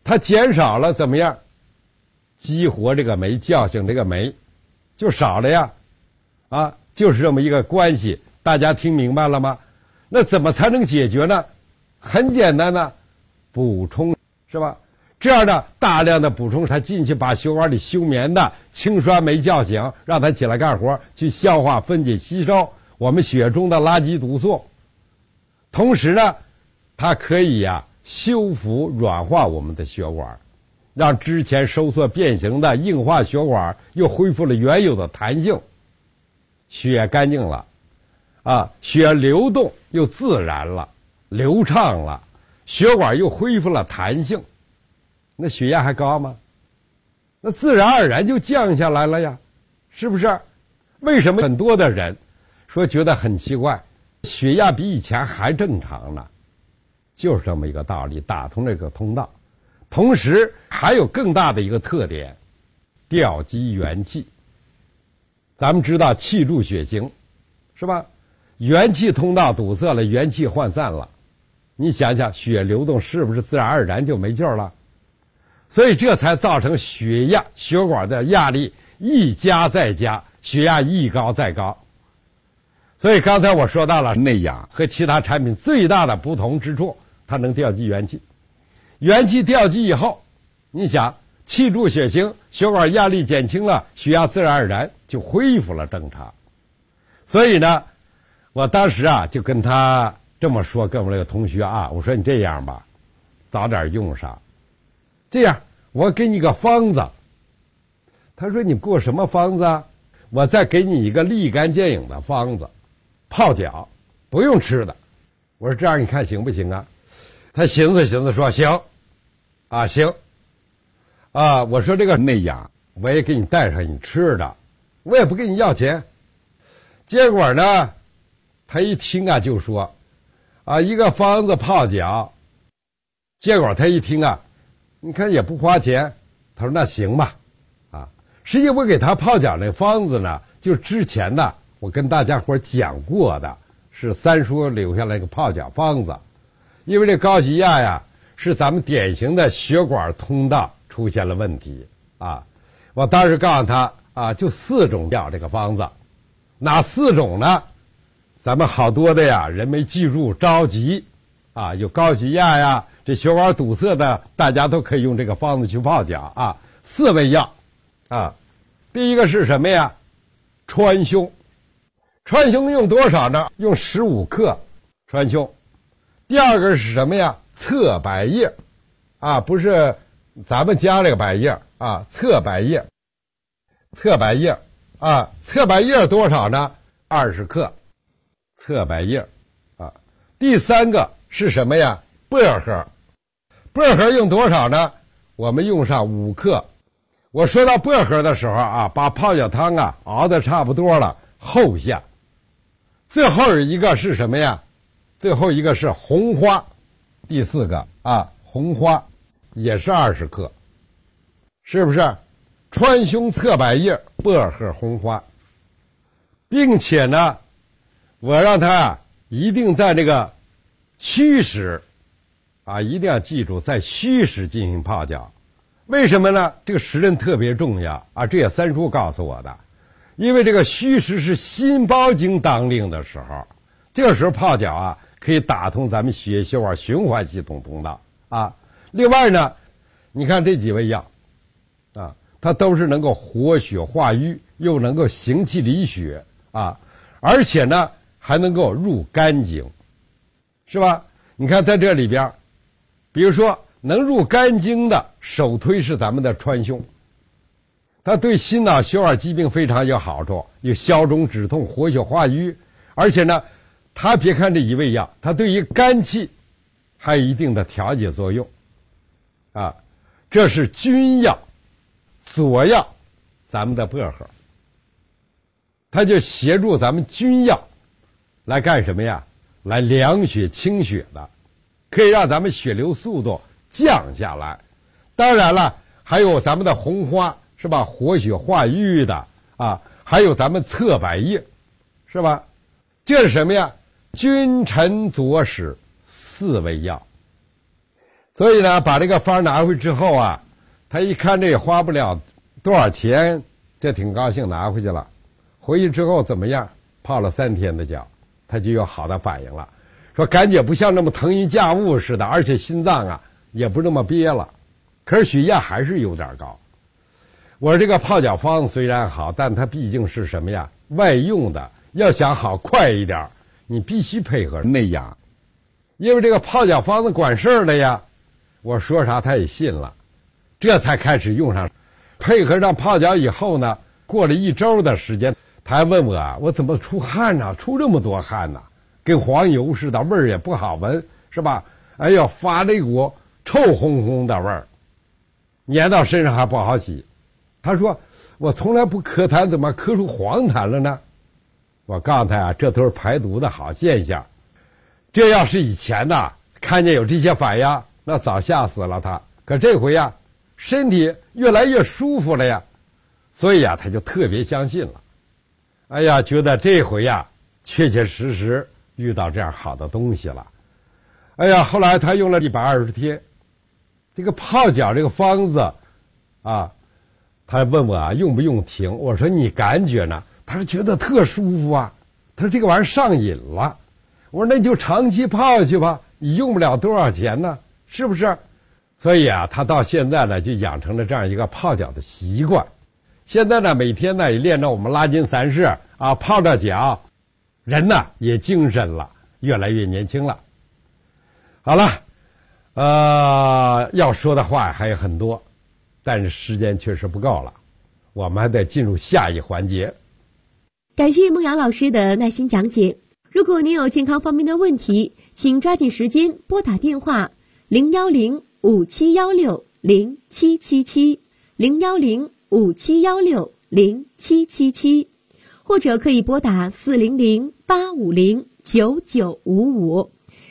Speaker 3: 它减少了怎么样？激活这个酶，叫醒这个酶，就少了呀，啊，就是这么一个关系。大家听明白了吗？那怎么才能解决呢？很简单呢，补充，是吧？这样呢，大量的补充它进去，把血管里休眠的氢酸酶叫醒，让它起来干活，去消化、分解、吸收我们血中的垃圾毒素。同时呢，它可以修复、软化我们的血管，让之前收缩变形的硬化血管又恢复了原有的弹性，血干净了，血流动又自然了，流畅了，血管又恢复了弹性，那血压还高吗？那自然而然就降下来了呀，是不是？为什么很多的人说觉得很奇怪，血压比以前还正常呢？就是这么一个道理，打通这个通道。同时还有更大的一个特点，调集元气。咱们知道气助血行，是吧？元气通道堵塞了，元气涣散了，你想想血流动是不是自然而然就没劲儿了？所以这才造成血管的压力一加再加，血压一高再高。所以刚才我说到了内氧和其他产品最大的不同之处，它能调集元气。元气调集以后，你想气助血行，血管压力减轻了，血压自然而然就恢复了正常。所以呢，我当时就跟他这么说，跟我那个同学我说你这样吧，早点用上。这样我给你个方子。他说你给我什么方子啊？我再给你一个立竿见影的方子，泡脚，不用吃的。我说这样你看行不行啊？他寻思寻思说行，行，我说这个内氧我也给你带上你吃的，我也不给你要钱。结果呢，他一听就说，一个方子泡脚，结果他一听你看也不花钱，他说那行吧，实际我给他泡脚那方子呢，就之前呢我跟大家伙讲过的，是三叔留下来一个泡脚方子。因为这高血压是咱们典型的血管通道出现了问题我当时告诉他就4种药这个方子，哪4种呢？咱们好多的人没记住，着急有高血压这血管堵塞的，大家都可以用这个方子去泡脚4味药第一个是什么呀？川芎。川芎用多少呢？用15克川芎。第二个是什么呀？侧柏叶不是咱们家这个百叶侧柏叶。侧柏叶侧柏叶多少呢？20克侧柏叶第三个是什么呀？薄荷。薄荷用多少呢？我们用上5克。我说到薄荷的时候把泡脚汤熬得差不多了后下。最后一个是什么呀？最后一个是红花。第4个红花也是20克，是不是？川芎、侧柏叶、薄荷、红花，并且呢，我让他一定在这个虚时一定要记住，在虚时进行泡脚。为什么呢？这个时辰特别重要这也三叔告诉我的。因为这个虚时是心包经当令的时候，这个时候泡脚可以打通咱们血管循环系统通道另外呢，你看这几味药它都是能够活血化瘀，又能够行气理血而且呢还能够入肝经，是吧？你看在这里边，比如说能入肝经的，首推是咱们的川芎，它对心脑血管疾病非常有好处，有消肿止痛、活血化瘀，而且呢它别看这一味药，它对于肝气还有一定的调节作用这是君药。佐药咱们的薄荷，它就协助咱们君药来干什么呀？来凉血清血的，可以让咱们血流速度降下来。当然了，还有咱们的红花，是吧？活血化瘀的还有咱们侧柏叶，是吧？这是什么呀？君臣佐使4味药。 所以呢，把这个方拿回之后啊，他一看这也花不了多少钱，这挺高兴拿回去了。回去之后怎么样？泡了3天的脚，他就有好的反应了，说感觉不像那么腾云驾雾似的，而且心脏啊也不那么憋了，可是血压还是有点高。我说这个泡脚方虽然好，但它毕竟是什么呀？外用的，要想好快一点，你必须配合内养，因为这个泡脚方子管事儿的呀。我说啥他也信了，这才开始用上。配合上泡脚以后呢，过了1周的时间，他还问我我怎么出汗呢？出这么多汗呢？跟黄油似的，味儿也不好闻，是吧？哎呦，发那股臭烘烘的味儿，粘到身上还不好洗。他说我从来不咳痰，怎么咳出黄痰了呢？我告诉他呀，这都是排毒的好现象。这要是以前呢，看见有这些反应，那早吓死了他。可这回呀，身体越来越舒服了呀，所以呀，他就特别相信了。哎呀，觉得这回呀，确确实实遇到这样好的东西了。哎呀，后来他用了120天，这个泡脚这个方子啊，他问我啊用不用停？我说你感觉呢？他说觉得特舒服啊。他说这个玩意儿上瘾了。我说那就长期泡下去吧，你用不了多少钱呢，是不是？所以啊，他到现在呢就养成了这样一个泡脚的习惯。现在呢每天呢也练着我们拉筋3式啊，泡着脚，人呢也精神了，越来越年轻了。好了，要说的话还有很多，但是时间确实不够了，我们还得进入下一环节。
Speaker 4: 感谢孟阳老师的耐心讲解。如果您有健康方面的问题，请抓紧时间拨打电话010-5716-0777 010-5716-0777，或者可以拨打400-850-9955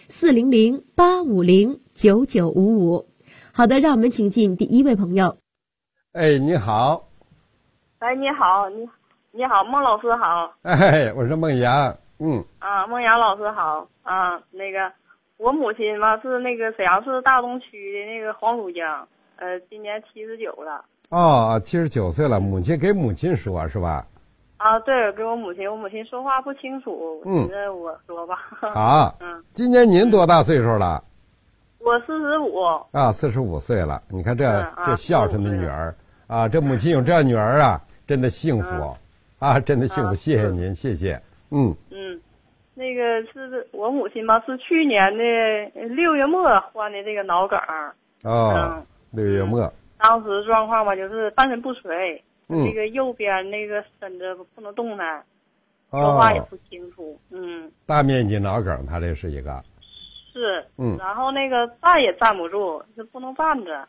Speaker 4: 400-850-9955。好的，让我们请进第1位朋友。
Speaker 3: 哎，你好。
Speaker 11: 哎，你好，你好，孟老师好。
Speaker 3: 哎，我是孟阳。
Speaker 11: 孟阳老师好啊。那个我母亲嘛是那个沈阳市大东区的那个黄浦江，今年79了。
Speaker 3: 哦，79岁了，母亲给母亲说是吧？
Speaker 11: 啊，对，给我母亲说话不清楚，我说吧。
Speaker 3: 好，今年您多大岁数了？
Speaker 11: 我45。
Speaker 3: 啊，45岁了。你看这孝顺的女儿啊，这母亲有这样女儿啊，真的幸福啊，真的幸福。谢谢您，谢谢。
Speaker 11: 那个是我母亲吧，是去年的6月末患的这个脑梗。
Speaker 3: 6月末。
Speaker 11: 当时状况吧，就是半身不遂，这个右边那个身子不能动弹，说话也不清楚。
Speaker 3: 大面积脑梗，他这是一个。
Speaker 11: 是。然后那个站也站不住，就不能站着。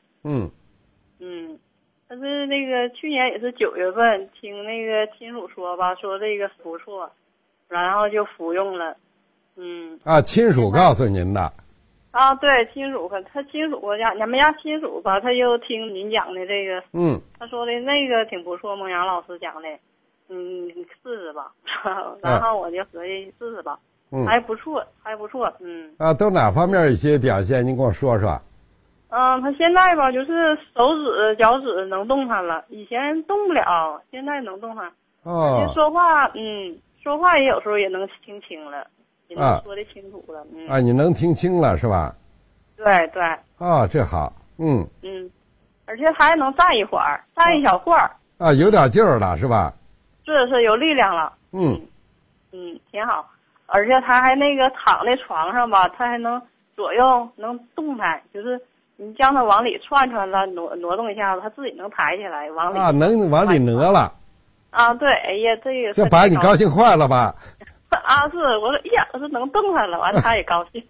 Speaker 11: 但是那个去年也是9月份，听那个亲属说吧，说这个不错。然后就服用了，
Speaker 3: 亲属告诉您的。
Speaker 11: 啊，对，亲属他亲属俺们家亲属吧，他就听您讲的这个，他说的那个挺不错，孟阳老师讲的，你试试吧。然后我就合计试试吧，还不错，还不错，
Speaker 3: 都哪方面一些表现？您跟我说说。
Speaker 11: 他现在吧，就是手指、脚趾能动弹了，以前动不了，现在能动弹。说话，说话也有时候也能听清了，也能说得清楚了。
Speaker 3: 你能听清了是吧？
Speaker 11: 对对。
Speaker 3: 这好。
Speaker 11: 而且还能站一会儿，站一小会儿。
Speaker 3: 有点劲儿了是吧？
Speaker 11: 是有力量了。挺好。而且他还那个躺在床上吧，他还能左右能动弹，就是你将他往里窜了，挪动一下子，他自己能抬起来往里。
Speaker 3: 能往里挪了。
Speaker 11: 对，哎呀，这个
Speaker 3: 这把你高兴坏了吧？
Speaker 11: 是，我说呀，我说能动弹了，完他也高兴。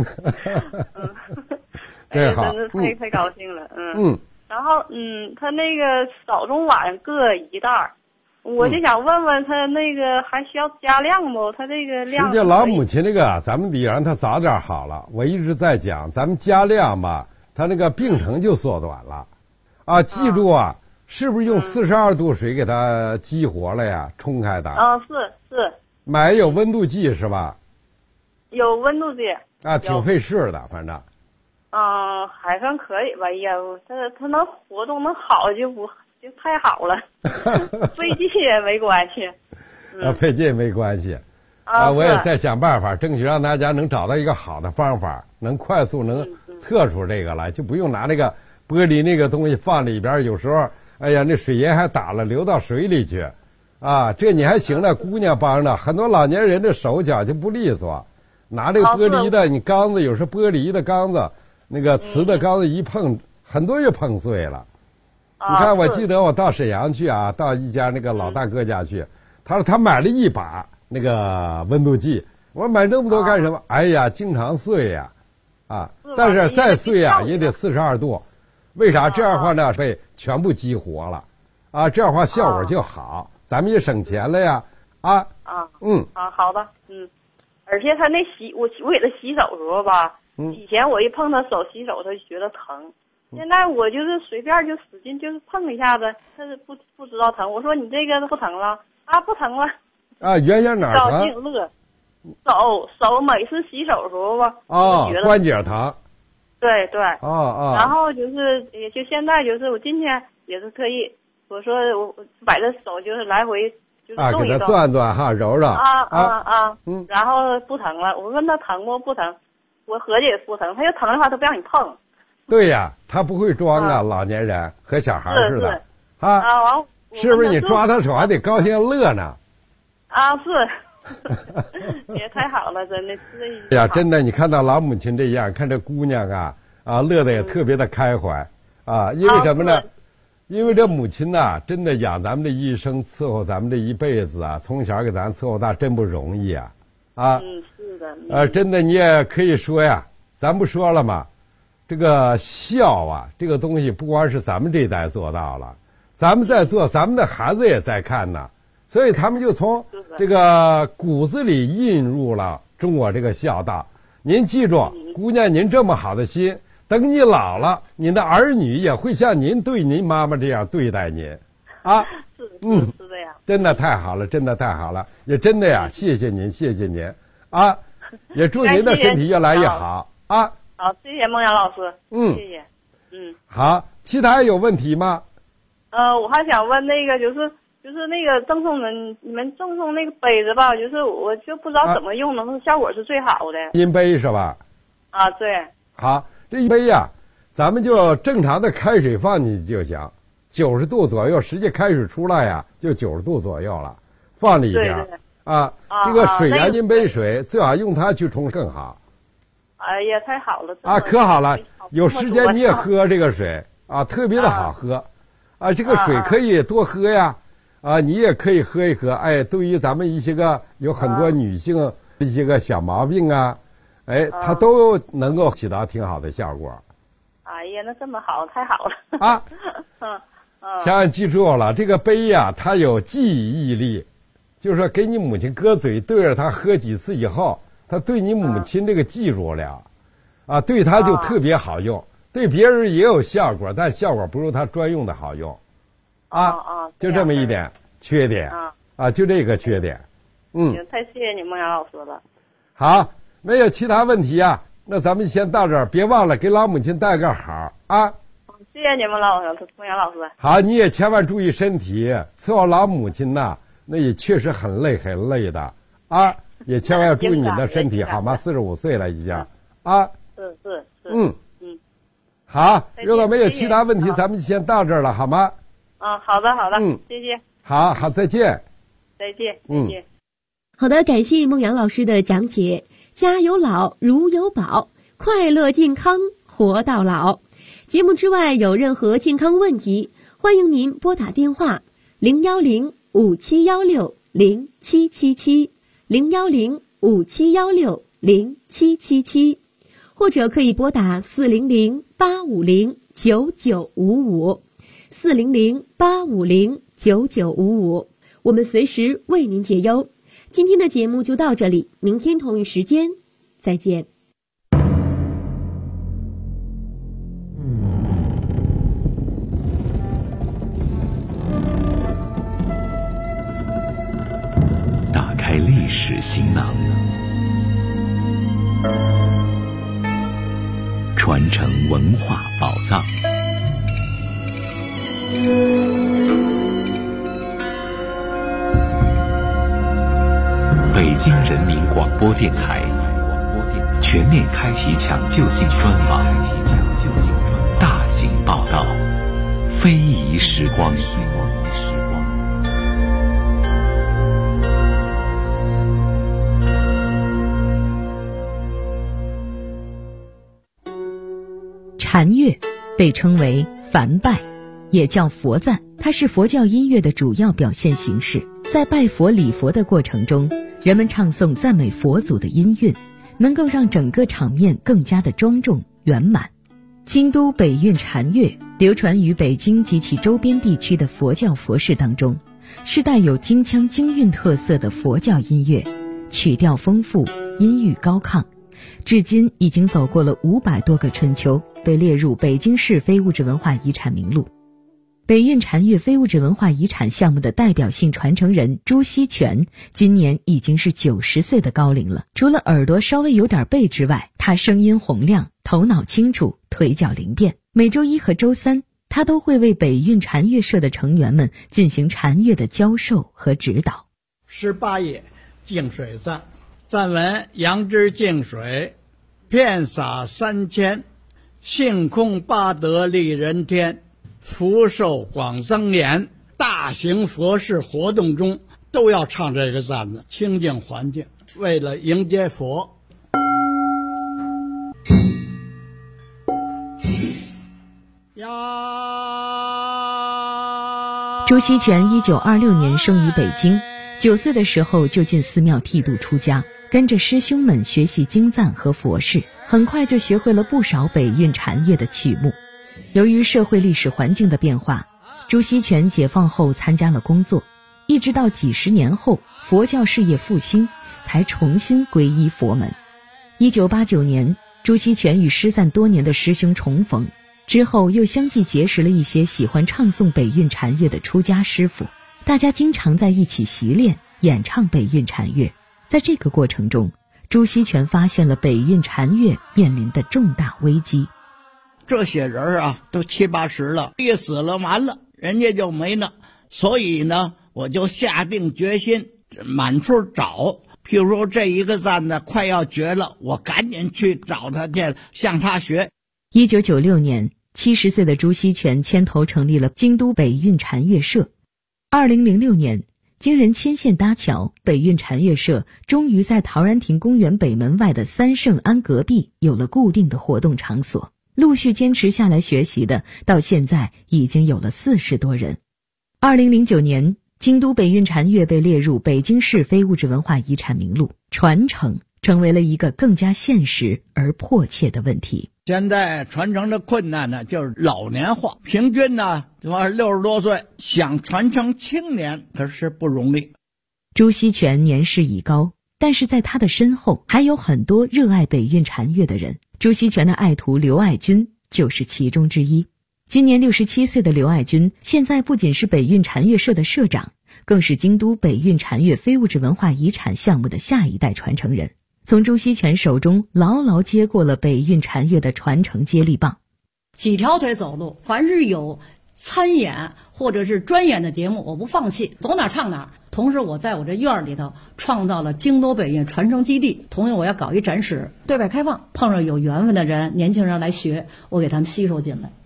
Speaker 3: 这好，
Speaker 11: 真是太高兴了。然后他那个早中晚各1袋，我就想问问他那个还需要加量不？他这个量。
Speaker 3: 实际老母亲这个，咱们得让他早点好了。我一直在讲，咱们加量吧，他那个病程就缩短了。记住啊。是不是用42度水给它激活了呀？冲开的。
Speaker 11: 是。
Speaker 3: 买有温度计是吧？
Speaker 11: 有温度计。
Speaker 3: 挺费事的，反正。
Speaker 11: 还算可以吧，也他能活动能好就太好了，费劲也没关系。
Speaker 3: 费劲没关系。我也在想办法，争取让大家能找到一个好的方法，能快速能测出这个来，就不用拿那个玻璃那个东西放里边，有时候哎呀那水盐还打了流到水里去，这你还行了，姑娘帮着，很多老年人的手脚就不利索，拿这个玻璃的你缸子，有时候玻璃的缸子那个瓷的缸子一碰，很多就碰碎了。你看我记得我到沈阳去到一家那个老大哥家去，他说他买了一把那个温度计，我说买这么多干什么？哎呀，经常碎呀，但是再碎也得42度，为啥？这样的话呢被全部激活了，这样的话效果就好，咱们也省钱了呀，
Speaker 11: 好的，而且他那我给他洗手的时候吧，以前我一碰他手洗手他就觉得疼，现在我就是随便就使劲就是碰一下子，他是不知道疼，我说你这个不疼了不疼了。
Speaker 3: 原先哪儿疼？
Speaker 11: 高兴乐，手每次洗手的时候吧，
Speaker 3: 关节疼。
Speaker 11: 对。然后就是也就现在就是我今天也是特意，我说我摆着手就是来回就是动一动，
Speaker 3: 给它转转哈，揉揉。
Speaker 11: 然后不疼了。我问他疼不？不疼。我合计也不疼，他要疼的话他不让你碰。
Speaker 3: 对呀，他不会装老年人和小孩似的
Speaker 11: 完
Speaker 3: 是不是？你抓他手还得高兴乐呢。
Speaker 11: 是，也太好了，真的是。
Speaker 3: 哎呀，真的，你看到老母亲这样，看这姑娘乐得也特别的开怀因为什么呢？因为这母亲呐，真的养咱们这一生，伺候咱们这一辈子从小给咱伺候大，真不容易
Speaker 11: 是的。
Speaker 3: 真的，你也可以说呀，咱不说了吗？这个孝这个东西不光是咱们这一代做到了，咱们在做，咱们的孩子也在看呢。所以他们就从这个骨子里印入了中国这个孝道。您记住，姑娘，您这么好的心，等你老了，您的儿女也会像您对您妈妈这样对待您
Speaker 11: 是的呀。
Speaker 3: 真的太好了，真的太好了，也真的呀，谢谢您也祝您的身体越来越好
Speaker 11: 好，谢谢孟阳老师。谢谢。
Speaker 3: 好，其他有问题吗？
Speaker 11: 我还想问那个就是那个赠送你们赠送那个杯子吧，就是我就不知道怎么用能效果是最好的。
Speaker 3: 银杯是吧？
Speaker 11: 对。
Speaker 3: 好，这一杯咱们就正常的开水放进去就行，90度左右，实际开水出来就90度左右了，放里边这个水银杯水最好用它去冲更好。
Speaker 11: 哎呀，太好了！
Speaker 3: 可好了，有时间你也喝这个水特别的好喝这个水可以多喝呀。你也可以喝一喝，对于咱们一些个有很多女性一些个小毛病它都能够起到挺好的效果。
Speaker 11: 哎呀，那这么好，太好了
Speaker 3: 千万记住了，这个杯它有记忆力，就是说给你母亲搁嘴对着它喝几次以后，它对你母亲这个记住了对它就特别好用，对别人也有效果，但效果不如它专用的好用。就这么一点缺点就这个缺点。
Speaker 11: 太谢谢你孟阳老师了。
Speaker 3: 好，没有其他问题那咱们先到这儿，别忘了给老母亲带个好
Speaker 11: 谢谢你们孟阳老师。
Speaker 3: 好，你也千万注意身体，伺候老母亲那也确实很累很累的也千万要注意你的身体好吗？45岁了已经
Speaker 11: 是
Speaker 3: 好，如果没有其他问题，咱们先到这儿了好吗？
Speaker 11: 好的，谢谢。
Speaker 3: 好，再见。
Speaker 11: 再见。
Speaker 4: 好的，感谢孟阳老师的讲解。家有老，如有宝，快乐健康活到老。节目之外有任何健康问题，欢迎您拨打电话010-5716-0777 010-5716-0777，或者可以拨打400-850-9955 400-850-9955，我们随时为您解忧。今天的节目就到这里，明天同一时间再见。
Speaker 22: 打开历史行囊，
Speaker 14: 传承文化宝藏。北京人民广播电台全面开启抢救性专访，大型报道，非遗时光。
Speaker 5: 禅乐被称为梵拜，也叫佛赞，它是佛教音乐的主要表现形式。在拜佛礼佛的过程中，人们唱诵赞美佛祖的音韵，能够让整个场面更加的庄重圆满。京都北韵禅乐流传于北京及其周边地区的佛教佛事当中，是带有京腔京韵特色的佛教音乐，曲调丰富，音域高亢，至今已经走过了500多个春秋，被列入北京市非物质文化遗产名录。北韵禅乐非物质文化遗产项目的代表性传承人朱锡全今年已经是90岁的高龄了。除了耳朵稍微有点背之外，他声音洪亮，头脑清楚，腿脚灵便。每周1和周3，他都会为北韵禅乐社的成员们进行禅乐的教授和指导。
Speaker 21: 18页净水赞，赞文：杨枝净水，遍洒3000，性空八德利人天，福寿广增延。大型佛事活动中都要唱这个赞子，清净环境，为了迎接佛。
Speaker 5: 朱锡全1926年生于北京，9岁的时候就进寺庙剃度出家，跟着师兄们学习经赞和佛事，很快就学会了不少北韵禅乐的曲目。由于社会历史环境的变化，朱锡全解放后参加了工作，一直到几十年后佛教事业复兴，才重新皈依佛门。1989年，朱锡全与失散多年的师兄重逢，之后又相继结识了一些喜欢唱诵北韵禅乐的出家师傅，大家经常在一起习练演唱北韵禅乐。在这个过程中，朱锡全发现了北韵禅乐面临的重大危机。
Speaker 21: 这些人啊，都70、80了，一死了完了，人家就没了。所以呢，我就下定决心满处找。譬如说这一个赞呢快要绝了，我赶紧去找他去，向他学。
Speaker 5: 1996年，70岁的朱锡全牵头成立了京都北韵禅乐社。2006年，经人牵线搭桥，北韵禅乐社终于在陶然亭公园北门外的三圣庵隔壁有了固定的活动场所。陆续坚持下来学习的，到现在已经有了40多人。2009年，京都北韵禅乐被列入北京市非物质文化遗产名录，传承成为了一个更加现实而迫切的问题。
Speaker 21: 现在传承的困难呢，就是老年化，平均呢60多岁，想传承青年可是不容易。
Speaker 5: 朱锡全年事已高，但是在他的身后还有很多热爱北韵禅乐的人。朱锡全的爱徒刘爱军就是其中之一。今年67岁的刘爱军，现在不仅是北韵禅乐社的社长，更是京都北韵禅乐非物质文化遗产项目的下一代传承人，从朱锡全手中牢牢接过了北韵禅乐的传承接力棒。
Speaker 23: 几条腿走路，凡是有参演或者是专演的节目，我不放弃，走哪唱哪。同时我在我这院里头创造了京都北韵传承基地，同时我要搞一展示，对外开放，碰上有缘分的人，年轻人来学，我给他们吸收进来。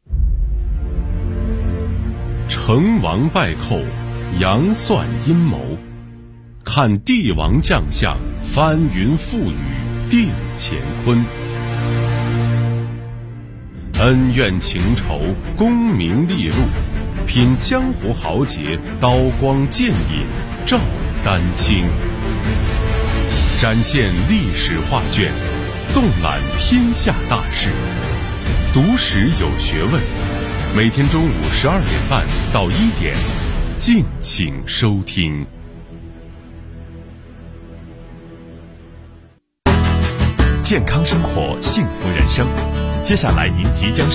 Speaker 2: 成王败寇，杨算阴谋，看帝王将相，翻云覆雨定乾坤。恩怨情仇，功名利禄，品江湖豪杰，刀光剑影照丹青。展现历史画卷，纵览天下大事，读史有学问。每天中午12点半到1点，敬请收听。
Speaker 22: 健康生活，幸福人生。接下来您即将